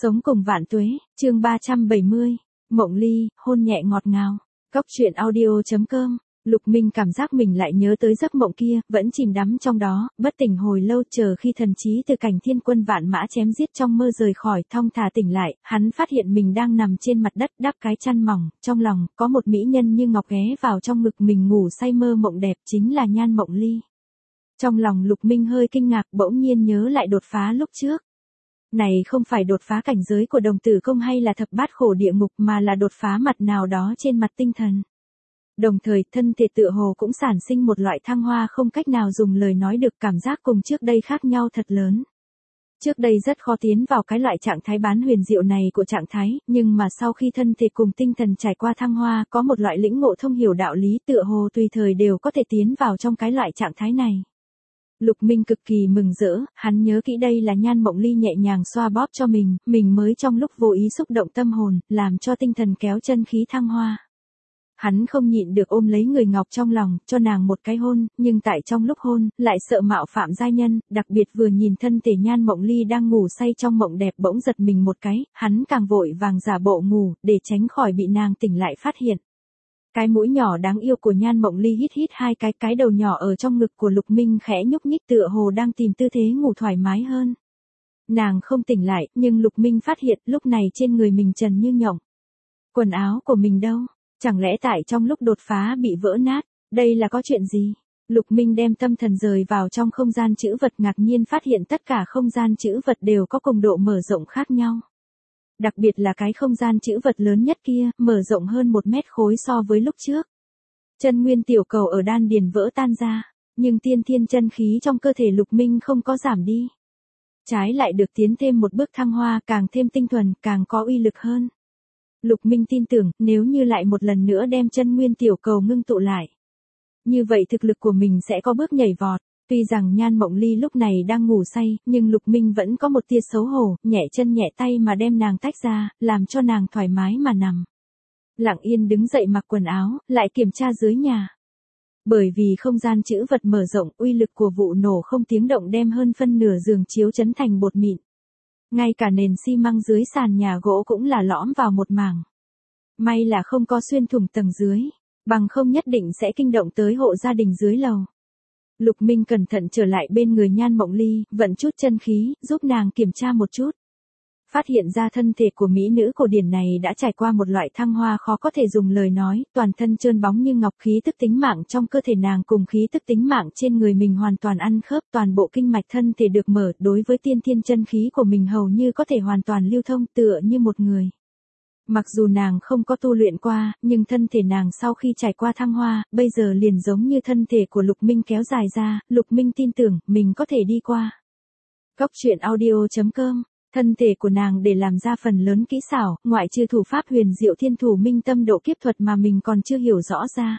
Sống cùng vạn tuế, chương 370, Mộng Ly, hôn nhẹ ngọt ngào. Góc truyện audio.com. Lục Minh cảm giác mình lại nhớ tới giấc mộng kia, vẫn chìm đắm trong đó, bất tỉnh hồi lâu, chờ khi thần trí từ cảnh thiên quân vạn mã chém giết trong mơ rời khỏi, thong thả tỉnh lại, hắn phát hiện mình đang nằm trên mặt đất đắp cái chăn mỏng, trong lòng có một mỹ nhân như ngọc ghé vào trong ngực mình ngủ say mơ mộng đẹp, chính là Nhan Mộng Ly. Trong lòng Lục Minh hơi kinh ngạc, bỗng nhiên nhớ lại đột phá lúc trước. Này không phải đột phá cảnh giới của đồng tử công hay là thập bát khổ địa ngục, mà là đột phá mặt nào đó trên mặt tinh thần. Đồng thời, thân thể tựa hồ cũng sản sinh một loại thăng hoa không cách nào dùng lời nói được, cảm giác cùng trước đây khác nhau thật lớn. Trước đây rất khó tiến vào cái loại trạng thái bán huyền diệu này của trạng thái, nhưng mà sau khi thân thể cùng tinh thần trải qua thăng hoa, có một loại lĩnh ngộ thông hiểu đạo lý, tựa hồ tùy thời đều có thể tiến vào trong cái loại trạng thái này. Lục Minh cực kỳ mừng rỡ, hắn nhớ kỹ đây là Nhan Mộng Ly nhẹ nhàng xoa bóp cho mình mới trong lúc vô ý xúc động tâm hồn, làm cho tinh thần kéo chân khí thăng hoa. Hắn không nhịn được ôm lấy người ngọc trong lòng, cho nàng một cái hôn, nhưng tại trong lúc hôn, lại sợ mạo phạm giai nhân, đặc biệt vừa nhìn thân thể Nhan Mộng Ly đang ngủ say trong mộng đẹp bỗng giật mình một cái, hắn càng vội vàng giả bộ ngủ, để tránh khỏi bị nàng tỉnh lại phát hiện. Cái mũi nhỏ đáng yêu của Nhan Mộng Ly hít hai cái đầu nhỏ ở trong ngực của Lục Minh khẽ nhúc nhích tựa hồ đang tìm tư thế ngủ thoải mái hơn. Nàng không tỉnh lại, nhưng Lục Minh phát hiện lúc này trên người mình trần như nhộng. Quần áo của mình đâu? Chẳng lẽ tại trong lúc đột phá bị vỡ nát? Đây là có chuyện gì? Lục Minh đem tâm thần rời vào trong không gian trữ vật, ngạc nhiên phát hiện tất cả không gian trữ vật đều có cùng độ mở rộng khác nhau. Đặc biệt là cái không gian trữ vật lớn nhất kia, mở rộng hơn 1 mét khối so với lúc trước. Chân nguyên tiểu cầu ở đan điền vỡ tan ra, nhưng tiên thiên chân khí trong cơ thể Lục Minh không có giảm đi. Trái lại được tiến thêm một bước thăng hoa, càng thêm tinh thuần, càng có uy lực hơn. Lục Minh tin tưởng, nếu như lại một lần nữa đem chân nguyên tiểu cầu ngưng tụ lại, như vậy thực lực của mình sẽ có bước nhảy vọt. Tuy rằng Nhan Mộng Ly lúc này đang ngủ say, nhưng Lục Minh vẫn có một tia xấu hổ, nhẹ chân nhẹ tay mà đem nàng tách ra, làm cho nàng thoải mái mà nằm. Lặng yên đứng dậy mặc quần áo, lại kiểm tra dưới nhà. Bởi vì không gian trữ vật mở rộng, uy lực của vụ nổ không tiếng động đem hơn phân nửa giường chiếu chấn thành bột mịn. Ngay cả nền xi măng dưới sàn nhà gỗ cũng là lõm vào một mảng. May là không có xuyên thủng tầng dưới, bằng không nhất định sẽ kinh động tới hộ gia đình dưới lầu. Lục Minh cẩn thận trở lại bên người Nhan Mộng Ly, vận chút chân khí, giúp nàng kiểm tra một chút. Phát hiện ra thân thể của mỹ nữ cổ điển này đã trải qua một loại thăng hoa khó có thể dùng lời nói, toàn thân trơn bóng như ngọc, khí tức tính mạng trong cơ thể nàng cùng khí tức tính mạng trên người mình hoàn toàn ăn khớp, toàn bộ kinh mạch thân thể được mở, đối với tiên thiên chân khí của mình hầu như có thể hoàn toàn lưu thông, tựa như một người. Mặc dù nàng không có tu luyện qua, nhưng thân thể nàng sau khi trải qua thăng hoa, bây giờ liền giống như thân thể của Lục Minh kéo dài ra, Lục Minh tin tưởng, mình có thể đi qua. Góc truyện audio.com. Thân thể của nàng để làm ra phần lớn kỹ xảo, ngoại trừ thủ pháp huyền diệu thiên thủ minh tâm độ kiếp thuật mà mình còn chưa hiểu rõ ra.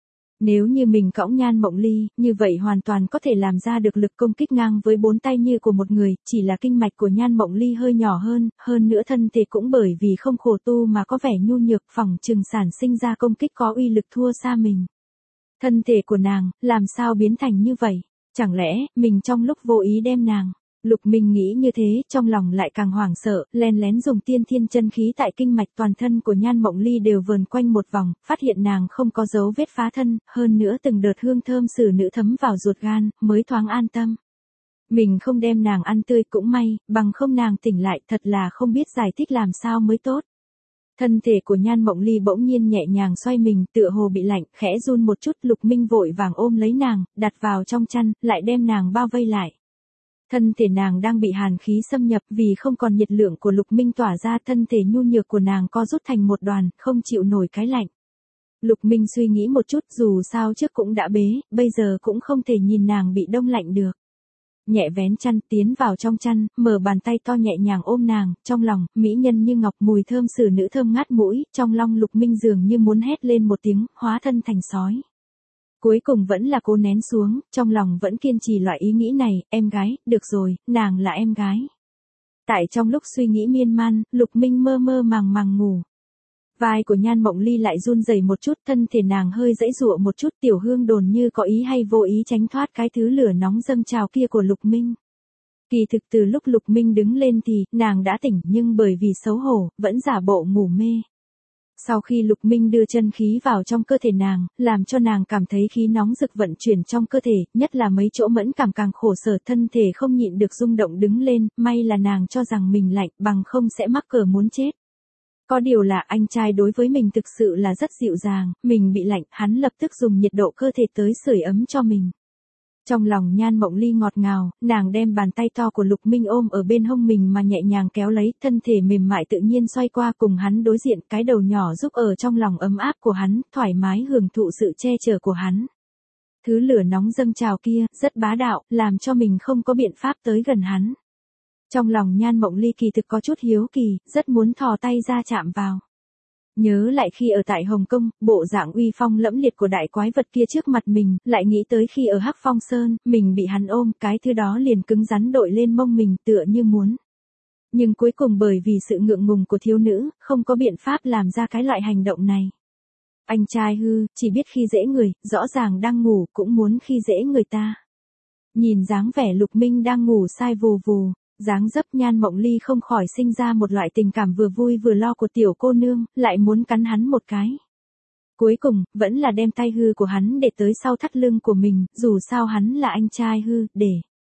Nếu như mình cõng Nhan Mộng Ly, như vậy hoàn toàn có thể làm ra được lực công kích ngang với 4 tay như của một người, chỉ là kinh mạch của Nhan Mộng Ly hơi nhỏ hơn nữa thân thể cũng bởi vì không khổ tu mà có vẻ nhu nhược, phỏng chừng sản sinh ra công kích có uy lực thua xa mình. Thân thể của nàng, làm sao biến thành như vậy? Chẳng lẽ, mình trong lúc vô ý đem nàng... Lục Minh nghĩ như thế, trong lòng lại càng hoảng sợ, len lén dùng tiên thiên chân khí tại kinh mạch toàn thân của Nhan Mộng Ly đều vờn quanh một vòng, phát hiện nàng không có dấu vết phá thân, hơn nữa từng đợt hương thơm xử nữ thấm vào ruột gan, mới thoáng an tâm. Mình không đem nàng ăn tươi cũng may, bằng không nàng tỉnh lại thật là không biết giải thích làm sao mới tốt. Thân thể của Nhan Mộng Ly bỗng nhiên nhẹ nhàng xoay mình, tựa hồ bị lạnh, khẽ run một chút, Lục Minh vội vàng ôm lấy nàng, đặt vào trong chăn, lại đem nàng bao vây lại. Thân thể nàng đang bị hàn khí xâm nhập, vì không còn nhiệt lượng của Lục Minh tỏa ra, thân thể nhu nhược của nàng co rút thành một đoàn, không chịu nổi cái lạnh. Lục Minh suy nghĩ một chút, dù sao trước cũng đã bế, bây giờ cũng không thể nhìn nàng bị đông lạnh được. Nhẹ vén chăn, tiến vào trong chăn, mở bàn tay to nhẹ nhàng ôm nàng, trong lòng, mỹ nhân như ngọc, mùi thơm xử nữ thơm ngát mũi, trong lòng Lục Minh dường như muốn hét lên một tiếng, hóa thân thành sói. Cuối cùng vẫn là cố nén xuống, trong lòng vẫn kiên trì loại ý nghĩ này, em gái, được rồi, nàng là em gái. Tại trong lúc suy nghĩ miên man, Lục Minh mơ mơ màng ngủ. Vai của Nhan Mộng Ly lại run rẩy một chút, thân thể nàng hơi giãy giụa một chút, tiểu hương đồn như có ý hay vô ý tránh thoát cái thứ lửa nóng dâng trào kia của Lục Minh. Kỳ thực từ lúc Lục Minh đứng lên thì, nàng đã tỉnh nhưng bởi vì xấu hổ, vẫn giả bộ ngủ mê. Sau khi Lục Minh đưa chân khí vào trong cơ thể nàng, làm cho nàng cảm thấy khí nóng rực vận chuyển trong cơ thể, nhất là mấy chỗ mẫn cảm càng khổ sở, thân thể không nhịn được rung động đứng lên, may là nàng cho rằng mình lạnh, bằng không sẽ mắc cỡ muốn chết. Có điều là anh trai đối với mình thực sự là rất dịu dàng, mình bị lạnh, hắn lập tức dùng nhiệt độ cơ thể tới sưởi ấm cho mình. Trong lòng Nhan Mộng Ly ngọt ngào, nàng đem bàn tay to của Lục Minh ôm ở bên hông mình mà nhẹ nhàng kéo lấy, thân thể mềm mại tự nhiên xoay qua cùng hắn đối diện, cái đầu nhỏ giúp ở trong lòng ấm áp của hắn, thoải mái hưởng thụ sự che chở của hắn. Thứ lửa nóng dâng trào kia, rất bá đạo, làm cho mình không có biện pháp tới gần hắn. Trong lòng Nhan Mộng Ly kỳ thực có chút hiếu kỳ, rất muốn thò tay ra chạm vào. Nhớ lại khi ở tại Hồng Kông, bộ dạng uy phong lẫm liệt của đại quái vật kia trước mặt mình, lại nghĩ tới khi ở Hắc Phong Sơn, mình bị hắn ôm, cái thứ đó liền cứng rắn đội lên mông mình tựa như muốn. Nhưng cuối cùng bởi vì sự ngượng ngùng của thiếu nữ, không có biện pháp làm ra cái loại hành động này. Anh trai hư, chỉ biết khi dễ người, rõ ràng đang ngủ cũng muốn khi dễ người ta. Nhìn dáng vẻ Lục Minh đang ngủ sai vù vù. Dáng dấp Nhan Mộng Ly không khỏi sinh ra một loại tình cảm vừa vui vừa lo của tiểu cô nương, lại muốn cắn hắn một cái. Cuối cùng, vẫn là đem tay hư của hắn để tới sau thắt lưng của mình, dù sao hắn là anh trai hư, để.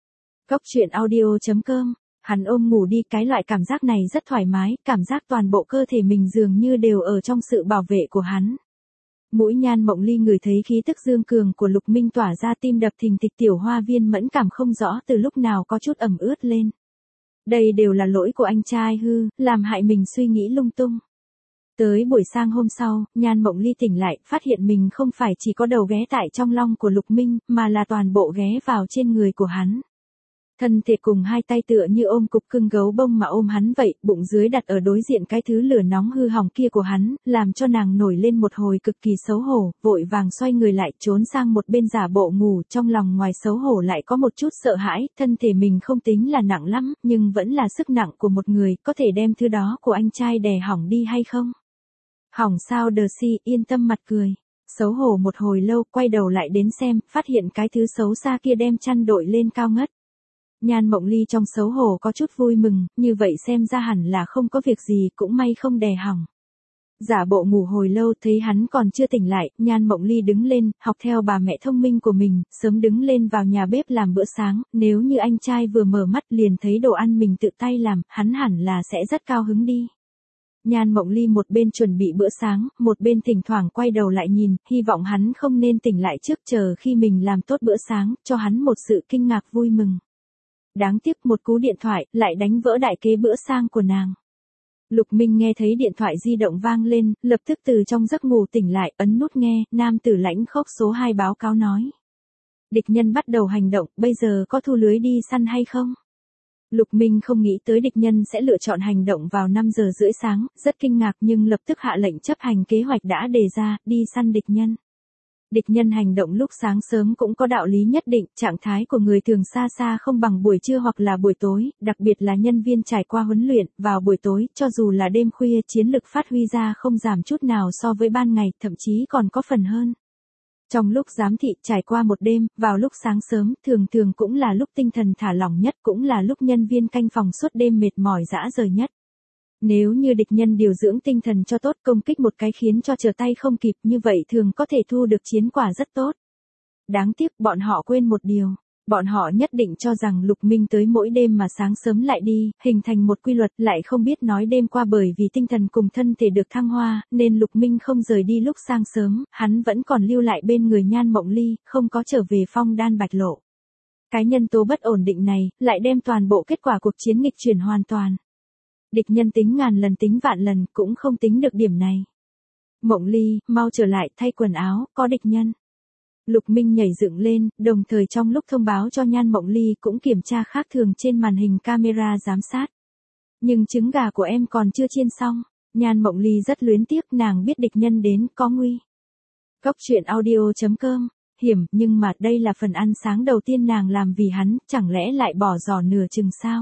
Góc truyện audio.com, hắn ôm ngủ đi, cái loại cảm giác này rất thoải mái, cảm giác toàn bộ cơ thể mình dường như đều ở trong sự bảo vệ của hắn. Mũi Nhan Mộng Ly ngửi thấy khí tức dương cường của Lục Minh tỏa ra, tim đập thình thịch, tiểu hoa viên mẫn cảm không rõ từ lúc nào có chút ẩm ướt lên. Đây đều là lỗi của anh trai hư, làm hại mình suy nghĩ lung tung. Tới buổi sang hôm sau, Nhan Mộng Ly tỉnh lại, phát hiện mình không phải chỉ có đầu ghé tại trong long của Lục Minh, mà là toàn bộ ghé vào trên người của hắn. Thân thể cùng hai tay tựa như ôm cục cưng gấu bông mà ôm hắn vậy, bụng dưới đặt ở đối diện cái thứ lửa nóng hư hỏng kia của hắn, làm cho nàng nổi lên một hồi cực kỳ xấu hổ, vội vàng xoay người lại trốn sang một bên giả bộ ngủ, trong lòng ngoài xấu hổ lại có một chút sợ hãi, thân thể mình không tính là nặng lắm, nhưng vẫn là sức nặng của một người, có thể đem thứ đó của anh trai đè hỏng đi hay không? Hỏng sao Đờ Si, yên tâm mặt cười. Xấu hổ một hồi lâu, quay đầu lại đến xem, phát hiện cái thứ xấu xa kia đem chăn đội lên cao ngất. Nhan Mộng Ly trong xấu hổ có chút vui mừng, như vậy xem ra hẳn là không có việc gì, cũng may không đè hỏng. Giả bộ ngủ hồi lâu thấy hắn còn chưa tỉnh lại, Nhan Mộng Ly đứng lên, học theo bà mẹ thông minh của mình, sớm đứng lên vào nhà bếp làm bữa sáng, nếu như anh trai vừa mở mắt liền thấy đồ ăn mình tự tay làm, hắn hẳn là sẽ rất cao hứng đi. Nhan Mộng Ly một bên chuẩn bị bữa sáng, một bên thỉnh thoảng quay đầu lại nhìn, hy vọng hắn không nên tỉnh lại trước, chờ khi mình làm tốt bữa sáng, cho hắn một sự kinh ngạc vui mừng. Đáng tiếc một cú điện thoại, lại đánh vỡ đại kế bữa sang của nàng. Lục Minh nghe thấy điện thoại di động vang lên, lập tức từ trong giấc ngủ tỉnh lại, ấn nút nghe, nam tử lãnh khốc số 2 báo cáo nói. Địch nhân bắt đầu hành động, bây giờ có thu lưới đi săn hay không? Lục Minh không nghĩ tới địch nhân sẽ lựa chọn hành động vào 5 giờ rưỡi sáng, rất kinh ngạc nhưng lập tức hạ lệnh chấp hành kế hoạch đã đề ra, đi săn địch nhân. Địch nhân hành động lúc sáng sớm cũng có đạo lý nhất định, trạng thái của người thường xa xa không bằng buổi trưa hoặc là buổi tối, đặc biệt là nhân viên trải qua huấn luyện, vào buổi tối, cho dù là đêm khuya, chiến lực phát huy ra không giảm chút nào so với ban ngày, thậm chí còn có phần hơn. Trong lúc giám thị trải qua một đêm, vào lúc sáng sớm, thường thường cũng là lúc tinh thần thả lỏng nhất, cũng là lúc nhân viên canh phòng suốt đêm mệt mỏi rã rời nhất. Nếu như địch nhân điều dưỡng tinh thần cho tốt, công kích một cái khiến cho trở tay không kịp, như vậy thường có thể thu được chiến quả rất tốt. Đáng tiếc bọn họ quên một điều. Bọn họ nhất định cho rằng Lục Minh tới mỗi đêm mà sáng sớm lại đi, hình thành một quy luật, lại không biết nói đêm qua bởi vì tinh thần cùng thân thể được thăng hoa, nên Lục Minh không rời đi lúc sáng sớm, hắn vẫn còn lưu lại bên người Nhan Mộng Ly, không có trở về Phong Đan Bạch Lộ. Cái nhân tố bất ổn định này, lại đem toàn bộ kết quả cuộc chiến nghịch chuyển hoàn toàn. Địch nhân tính ngàn lần tính vạn lần, cũng không tính được điểm này. Mộng Ly, mau trở lại, thay quần áo, có địch nhân. Lục Minh nhảy dựng lên, đồng thời trong lúc thông báo cho Nhan Mộng Ly cũng kiểm tra khác thường trên màn hình camera giám sát. Nhưng trứng gà của em còn chưa chiên xong. Nhan Mộng Ly rất luyến tiếc, nàng biết địch nhân đến, có nguy. Góc truyện audio.com, hiểm, nhưng mà đây là phần ăn sáng đầu tiên nàng làm vì hắn, chẳng lẽ lại bỏ giỏ nửa chừng sao?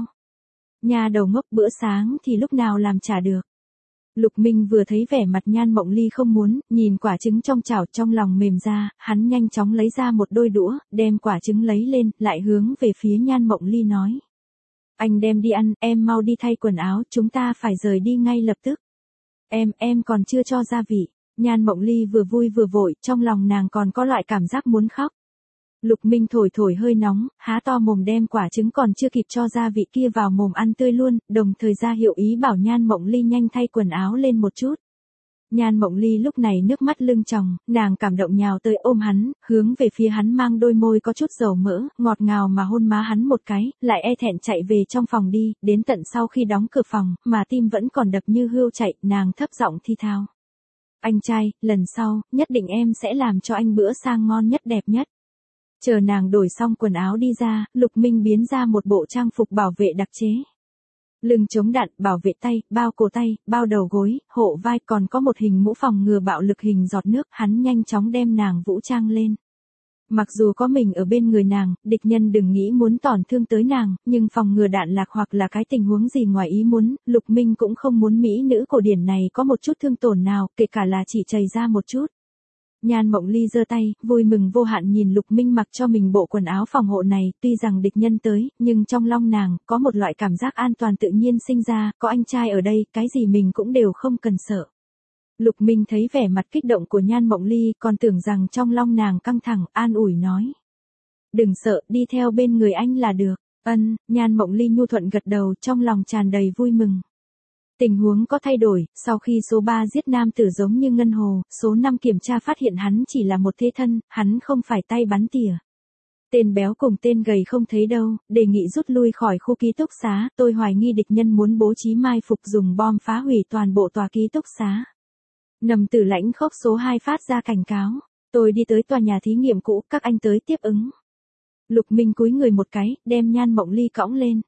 Nhà đầu ngốc, bữa sáng thì lúc nào làm trả được. Lục Minh vừa thấy vẻ mặt Nhan Mộng Ly không muốn, nhìn quả trứng trong chảo trong lòng mềm ra, hắn nhanh chóng lấy ra một đôi đũa, đem quả trứng lấy lên, lại hướng về phía Nhan Mộng Ly nói. Anh đem đi ăn, em mau đi thay quần áo, chúng ta phải rời đi ngay lập tức. Em còn chưa cho gia vị. Nhan Mộng Ly vừa vui vừa vội, trong lòng nàng còn có loại cảm giác muốn khóc. Lục Minh thổi thổi hơi nóng, há to mồm đem quả trứng còn chưa kịp cho gia vị kia vào mồm ăn tươi luôn, đồng thời ra hiệu ý bảo Nhan Mộng Ly nhanh thay quần áo lên một chút. Nhan Mộng Ly lúc này nước mắt lưng tròng, nàng cảm động nhào tới ôm hắn, hướng về phía hắn mang đôi môi có chút dầu mỡ, ngọt ngào mà hôn má hắn một cái, lại e thẹn chạy về trong phòng đi, đến tận sau khi đóng cửa phòng, mà tim vẫn còn đập như hươu chạy, nàng thấp giọng thi thao. Anh trai, lần sau, nhất định em sẽ làm cho anh bữa sang ngon nhất đẹp nhất. Chờ nàng đổi xong quần áo đi ra, Lục Minh biến ra một bộ trang phục bảo vệ đặc chế. Lưng chống đạn, bảo vệ tay, bao cổ tay, bao đầu gối, hộ vai, còn có một hình mũ phòng ngừa bạo lực hình giọt nước, hắn nhanh chóng đem nàng vũ trang lên. Mặc dù có mình ở bên người nàng, địch nhân đừng nghĩ muốn tổn thương tới nàng, nhưng phòng ngừa đạn lạc hoặc là cái tình huống gì ngoài ý muốn, Lục Minh cũng không muốn mỹ nữ cổ điển này có một chút thương tổn nào, kể cả là chỉ chảy ra một chút. Nhan Mộng Ly giơ tay, vui mừng vô hạn nhìn Lục Minh mặc cho mình bộ quần áo phòng hộ này, tuy rằng địch nhân tới, nhưng trong lòng nàng, có một loại cảm giác an toàn tự nhiên sinh ra, có anh trai ở đây, cái gì mình cũng đều không cần sợ. Lục Minh thấy vẻ mặt kích động của Nhan Mộng Ly, còn tưởng rằng trong lòng nàng căng thẳng, an ủi nói. Đừng sợ, đi theo bên người anh là được. Nhan Mộng Ly nhu thuận gật đầu, trong lòng tràn đầy vui mừng. Tình huống có thay đổi, sau khi số 3 giết nam tử giống như Ngân Hồ, số 5 kiểm tra phát hiện hắn chỉ là một thế thân, hắn không phải tay bắn tỉa. Tên béo cùng tên gầy không thấy đâu, đề nghị rút lui khỏi khu ký túc xá, tôi hoài nghi địch nhân muốn bố trí mai phục dùng bom phá hủy toàn bộ tòa ký túc xá. Nằm Tử Lãnh Khốc số 2 phát ra cảnh cáo, tôi đi tới tòa nhà thí nghiệm cũ, các anh tới tiếp ứng. Lục Minh cúi người một cái, đem Nhan Mộng Ly cõng lên.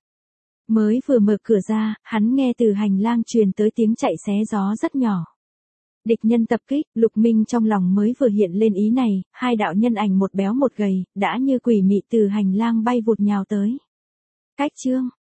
Mới vừa mở cửa ra, hắn nghe từ hành lang truyền tới tiếng chạy xé gió rất nhỏ. Địch nhân tập kích, Lục Minh trong lòng mới vừa hiện lên ý này, hai đạo nhân ảnh một béo một gầy, đã như quỷ mị từ hành lang bay vụt nhào tới. Cách chương